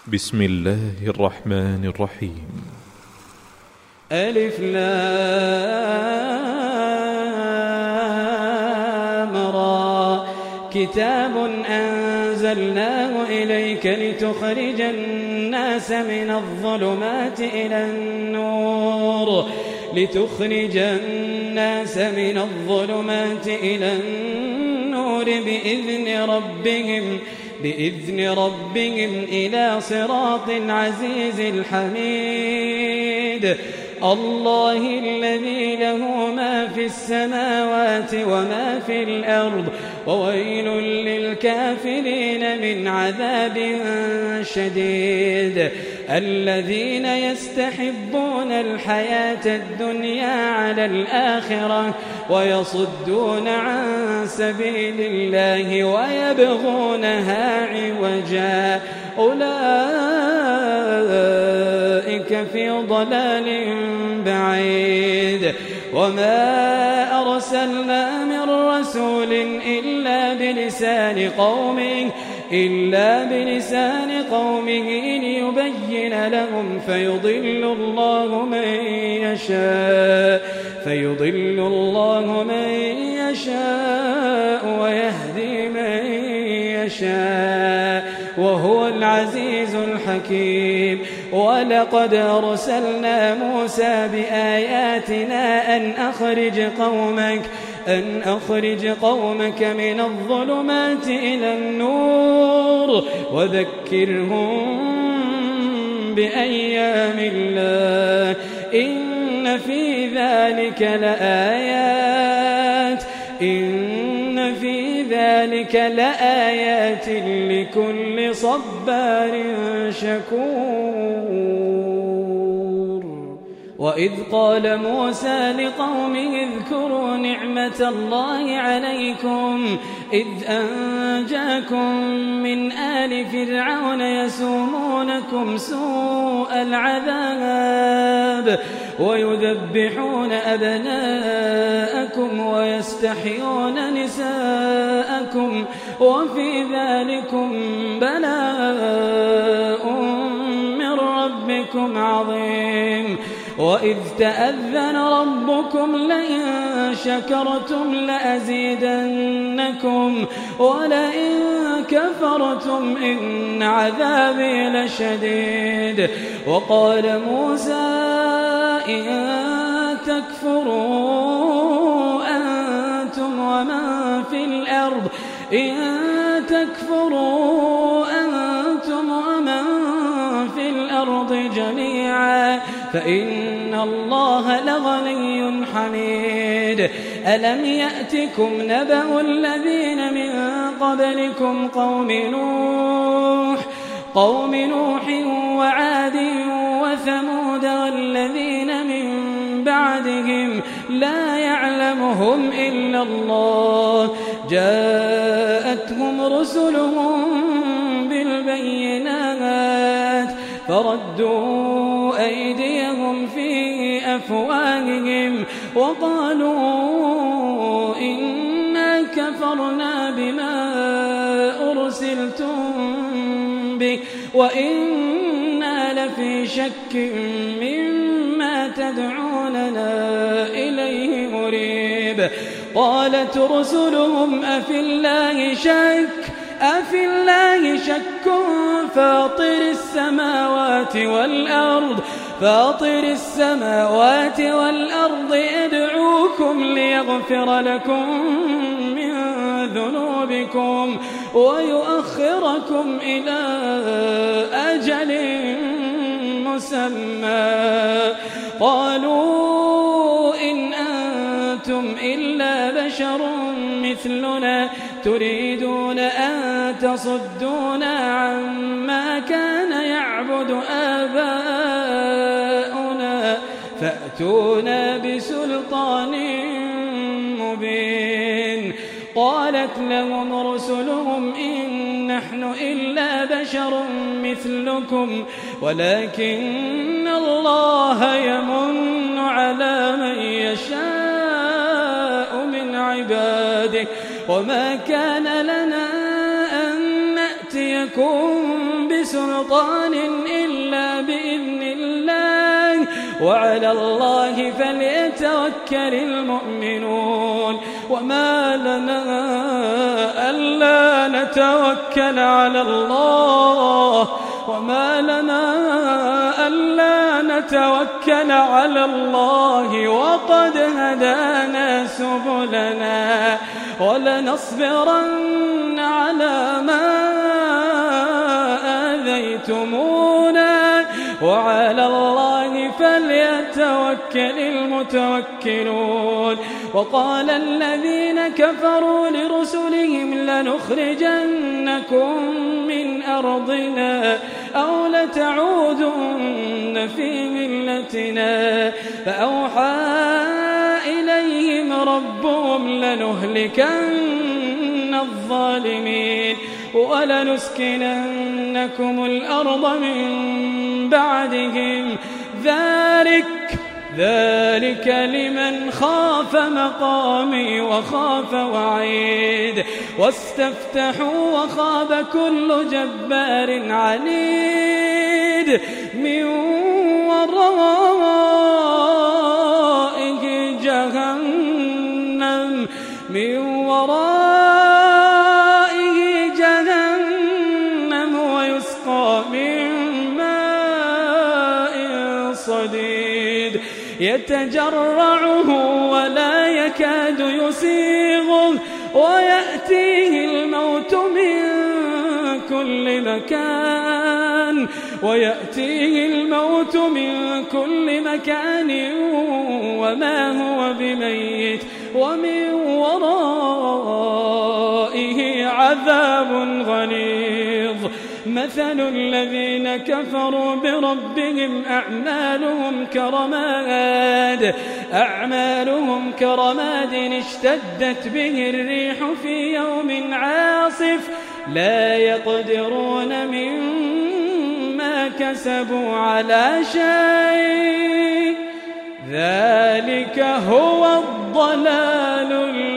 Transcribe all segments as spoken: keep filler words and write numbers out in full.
بسم الله الرحمن الرحيم. ألف لام را كتاب أنزلناه إليك لتخرج الناس من الظلمات إلى النور لتخرج الناس من الظلمات إلى النور بإذن ربهم بإذن ربهم إلى صراط العزيز الحميد الله الذي له ما في السماوات وما في الأرض وويل للكافرين من عذاب شديد الذين يستحبون الحياة الدنيا على الآخرة ويصدون عن سبيل الله ويبغونها عوجا أولئك في ضلال بعيد وما أرسلنا من رسول إلا بلسان قومه إلا بلسان قومه ليبين لهم فيضل الله من يشاء فيضل الله من يشاء ويهدي من يشاء وهو العزيز الحكيم ولقد أرسلنا موسى بآياتنا أن أخرج قومك أن أخرج قومك من الظلمات إلى النور وذكرهم بأيام الله إن في ذلك لآيات إن في ذلك لآيات لكل صبار شكور وإذ قال موسى لقومه اذكروا نعمة الله عليكم إذ أنجاكم من آل فرعون يسومونكم سوء العذاب ويذبحون أبناءكم ويستحيون نساءكم وفي ذلكم بلاء من ربكم عظيم وإذ تأذن ربكم لئن شكرتم لأزيدنكم ولئن كفرتم إن عذابي لشديد وقال موسى إن تكفروا أنتم ومن في الأرض إن تكفروا أنتم ومن في الأرض جميعا فإن الله لغني حميد ألم يأتكم نبأ الذين من قبلكم قوم نوح قوم نوح وعاد وثمود والذين من بعدهم لا يعلمهم إلا الله جاءتهم رسلهم بالبينات فردوا أيديهم في أفواههم وقالوا إنا كفرنا بما أرسلتم به وإنا لفي شك مما تدعوننا إليه مريب قالت رسلهم أفي الله شك أفي الله شك فاطر السماوات والأرض فاطر السماوات والأرض أدعوكم ليغفر لكم من ذنوبكم ويؤخركم إلى أجل مسمى قالوا إن أنتم إلا بشر مثلنا تريدون أن تصدونا عما كان يعبد آباؤنا فأتونا بسلطان مبين قالت لهم رسلهم إن نحن إلا بشر مثلكم ولكن الله يمن على من يشاء من عباده وما كان لنا أن نأتيكم بسلطان إلا بإذن الله وعلى الله فليتوكل المؤمنون وما لنا ألا نتوكل على الله وما لنا ألا نتوكل على الله وقد هدانا سبلنا ولنصبرن على ما آذيتمونا وعلى الله فليتوكل المتوكلون وقال الذين كفروا لرسلهم لنخرجنكم من أرضنا أو لتعودن في ملتنا فأوحى إليهم ربهم لنهلكن الظالمين ولنسكننكم الأرض من بعدهم ذلك ذلك لمن خاف مقامي وخاف وعيد واستفتحوا وخاب كل جبار عنيد من ورائه جهنم من ورائه جهنم ويسقى من ماء صديد يتجرعه ولا يكاد يسيغه ويأتيه الموت من كل مكان ويأتيه الموت من كل مكان وما هو بميت ومن ورائه عذاب غليظ مثل الذين كفروا بربهم أعمالهم كرماد أعمالهم كرماد اشتدت به الريح في يوم عاصف لا يقدرون مما كسبوا على شيء ذلك هو الضلال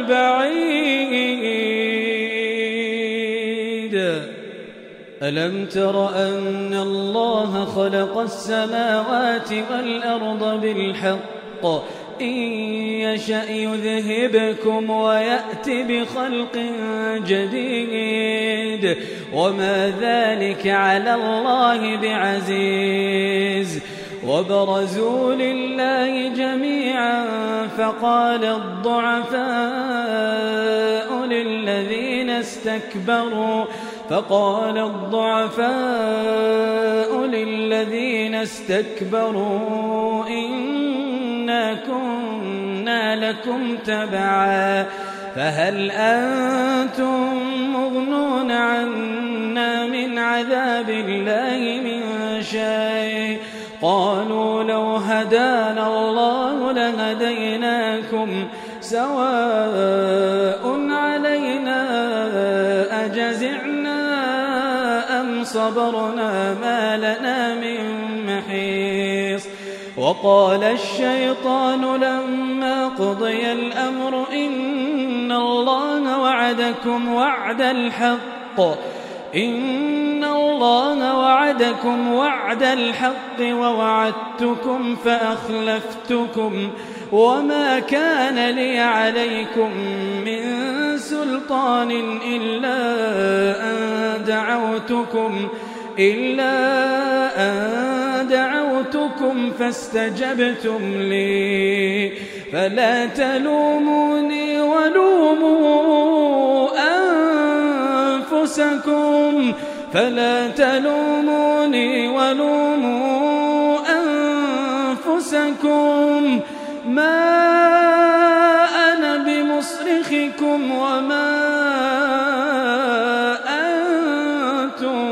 البعيد ألم تر أن الله خلق السماوات والأرض بالحق إن يشأ يذهبكم ويأت بخلق جديد وما ذلك على الله بعزيز وبرزوا لله جميعا فقال الضعفاء للذين استكبروا فقال الضعفاء للذين استكبروا إنا كنا لكم تبعا فهل أنتم مغنون عنا من عذاب الله من شيء قالوا لو هدانا الله لهديناكم سواء علينا أجزعنا أم صبرنا ما لنا من محيص وقال الشيطان لما قضي الأمر إن الله وعدكم وعد الحق إن الله وعدكم وعد الحق ووعدتكم فأخلفتكم وما كان لي عليكم من سلطان إلا أن دعوتكم إلا أن دعوتكم فاستجبتم لي فلا تلوموني ولوموا أنفسكم فلا تلوموني ولوموا أنفسكم ما أنا بمصرخكم وما أنتم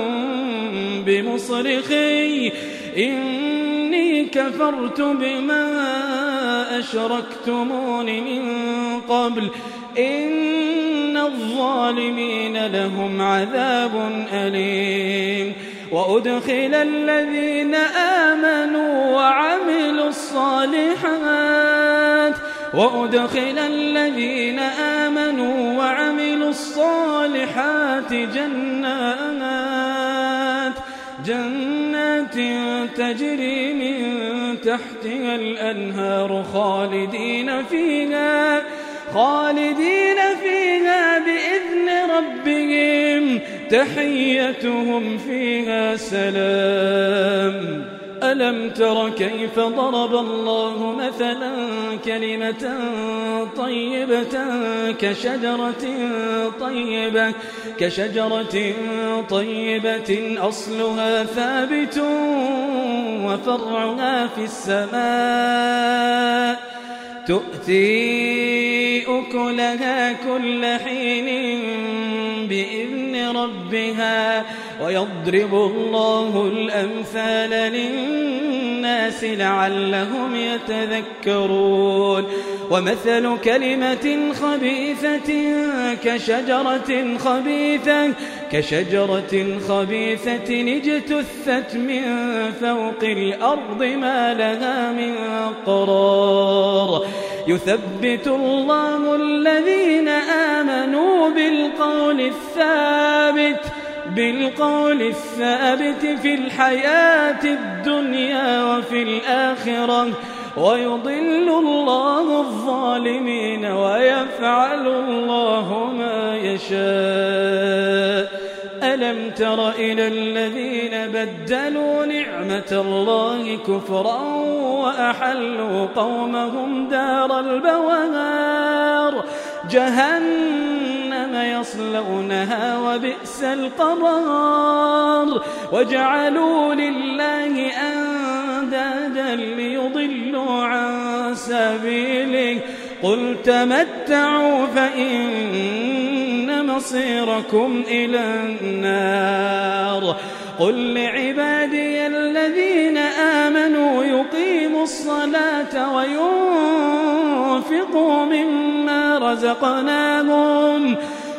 بمصرخي إني كفرت بما أشركتمون من قبل إن الظالمين لهم عذاب أليم وأدخل الذين آمنوا وعملوا الصالحات وأدخل الذين آمنوا وعملوا الصالحات جنات جنات تجري من تحتها الأنهار خالدين فيها خالدين فيها بإذن ربهم تحيتهم فيها سلام. ألم تر كيف ضرب الله مثلا كلمة طيبة كشجرة طيبة كشجرة طيبة أصلها ثابت وفرعها في السماء تؤتي أكلها كل حين بإذن ربها ويضرب الله الأمثال للناس لعلهم يتذكرون. ومثل كلمة خبيثة كشجرة خبيثة كشجرة خبيثة اجتثت من فوق الأرض ما لها من قرار يثبت الله الذين آمنوا بالقول الثابت بالقول الثابت في الحياة الدنيا وفي الآخرة ويضل الله الظالمين ويفعل الله ما يشاء. ألم تر إلى الذين بدلوا نعمة الله كفرا وأحلوا قومهم دار البوار جهنم يصلونها وبئس القرار وجعلوا لله أندادا ليضلوا عن سبيله قل تمتعوا فإن مصيركم إلى النار. قل لعبادي الذين آمنوا يقيموا الصلاة وينفقوا مما رزقناهم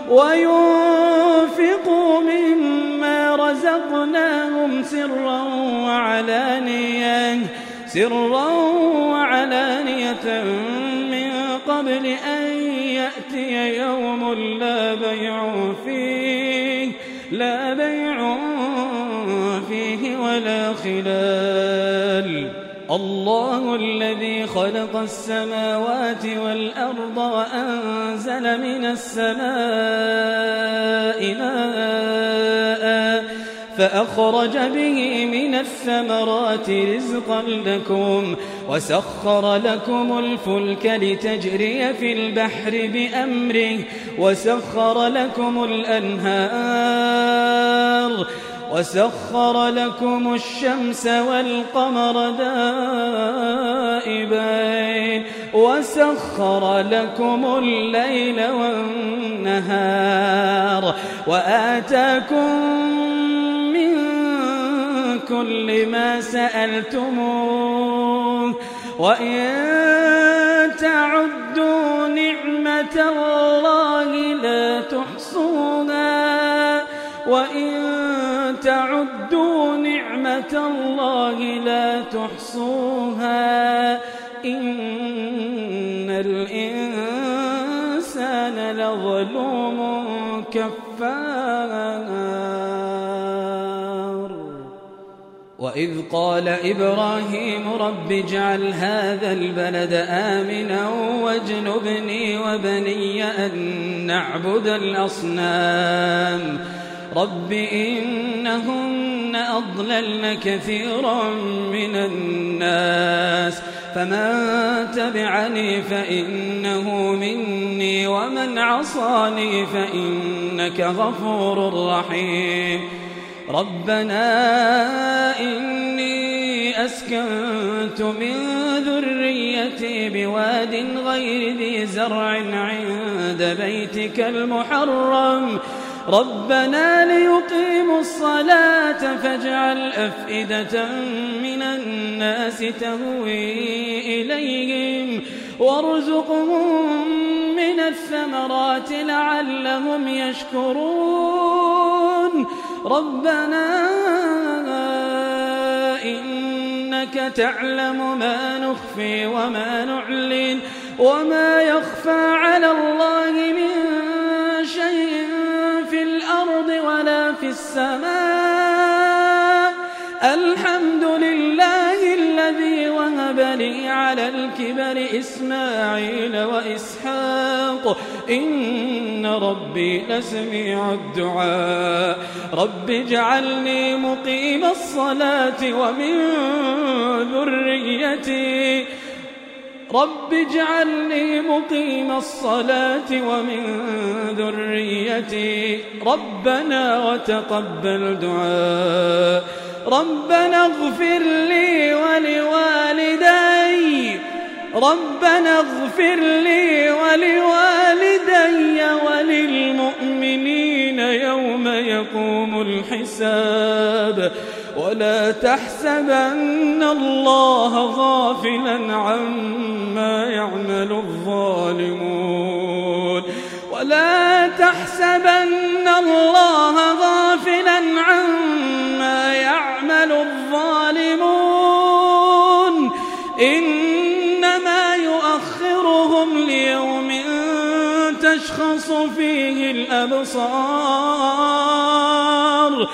وينفقوا مما رزقناهم سرا وعلانية سرا وعلانية من قبل أن يأتي يوم لا بيع فيه لا بيع فيه ولا خلال. الله الذي خلق السماوات والأرض وأنزل من السماء ماء فأخرج به من الثمرات رزقا لكم وسخر لكم الفلك لتجري في البحر بأمره وسخر لكم الأنهار وسخر لكم الشمس والقمر دائبين وسخر لكم الليل والنهار وآتاكم من كل ما سألتموه وإن تعدوا نعمة الله لا تحصوها وإن تعدوا نعمة الله لا تحصوها إن الإنسان لظلوم كفار. وإذ قال إبراهيم رب اجعل هذا البلد آمنا واجنبني وبني أن نعبد الأصنام رب إنهن أضللن كثيرا من الناس فمن تبعني فإنه مني ومن عصاني فإنك غفور رحيم. ربنا إني أسكنت من ذريتي بواد غير ذي زرع عند بيتك المحرم ربنا ليقيموا الصلاة فاجعل أفئدة من الناس تهوي إليهم وارزقهم من الثمرات لعلهم يشكرون. ربنا إنك تعلم ما نخفي وما نعلن وما يخفى على الله من شيء في الأرض ولا في السماء الحمد لله الذي وهب لي على الكبر إسماعيل وإسحاق إن ربي لسميع الدعاء رب اجعلني مقيم الصلاة ومن ذريتي رب اجعلني مقيم الصلاة ومن ذريتي ربنا وتقبل دعاء ربنا اغفر لي ولوالدي ربنا اغفر لي ولوالدي وللمؤمنين يوم يقوم الحساب ولا تحسبن الله غافلا عما يعمل الظالمون ولا تحسبن الله غافلا عما يعمل الظالمون إنما يؤخرهم ليوم تشخص فيه الأبصار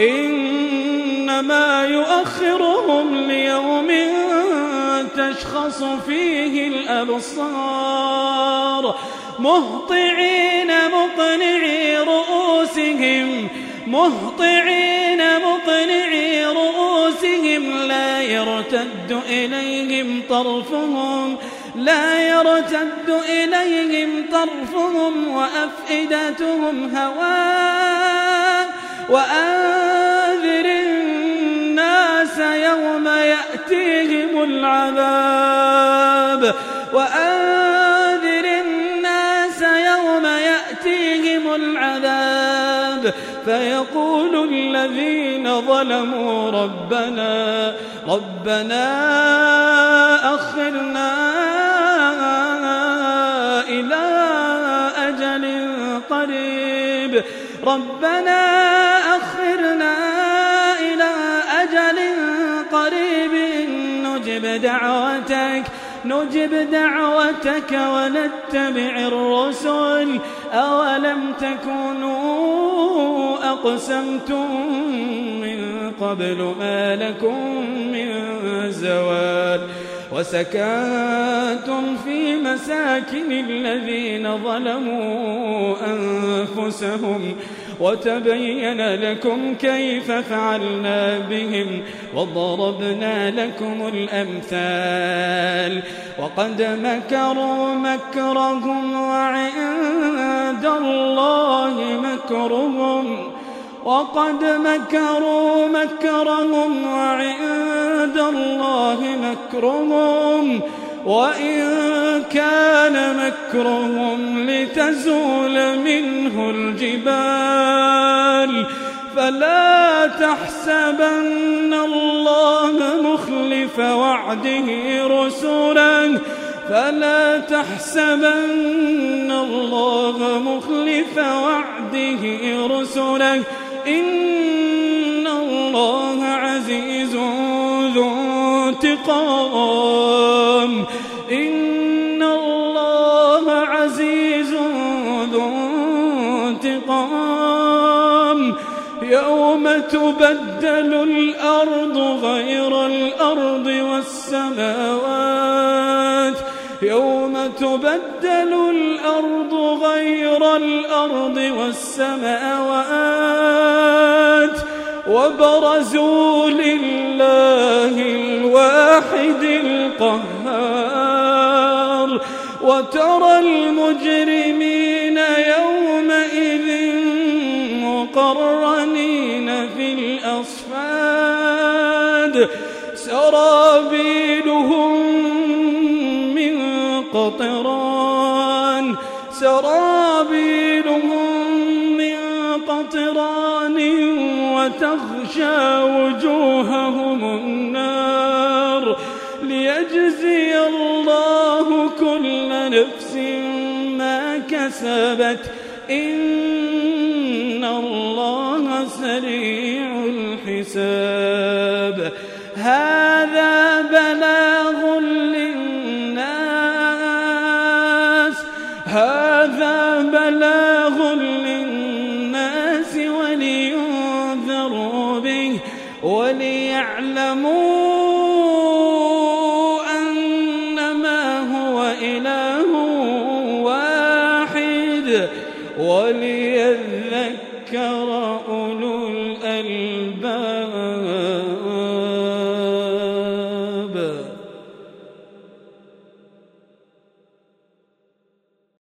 إنما يؤخرهم ليوم تشخص فيه الأبصار مهطعين مقنعي رؤوسهم مهطعين مقنعي رؤوسهم لا يرتد إليهم طرفهم لا يرتد إليهم طرفهم وأفئدتهم هواء وأنذر الناس يوم يأتيهم العذاب وأنذر الناس يوم يأتيهم العذاب فيقول الذين ظلموا ربنا ربنا أخرنا إلى أجل قريب ربنا أخرنا إلى أجل قريب نجب دعوتك نجب دعوتك ونتبع الرسل أولم تكونوا أقسمتم من قبل ما لكم من زوال وسكنتم في مساكن الذين ظلموا أنفسهم وتبين لكم كيف فعلنا بهم وضربنا لكم الأمثال وقد مكروا مكرهم وعند الله مكرهم وقد مكروا مكرهم وعند الله مكرهم وإن كان مكرهم لتزول منه الجبال فلا تحسبن الله مخلف وعده رسله فلا تحسبن الله مخلف وعده رسله إن الله عزيز ذو انتقام إن الله عزيز ذو انتقام يوم تبدل الأرض غير الأرض والسماوات يوم تبدل الأرض غير الأرض والسماوات وبرزوا لله الواحد القهار وترى المجرمين يومئذ مقرنين في الأصفاد سرابيلهم من قطران سرابيلهم من قطران وتغشى وجوههم النار ليجزي الله كل نفس ما كسبت إن الله سريع الحساب هذا بلاغ للناس هذا بلاغ للناس ولينذروا به وليعلموا أنما هو إله واحد وليذكر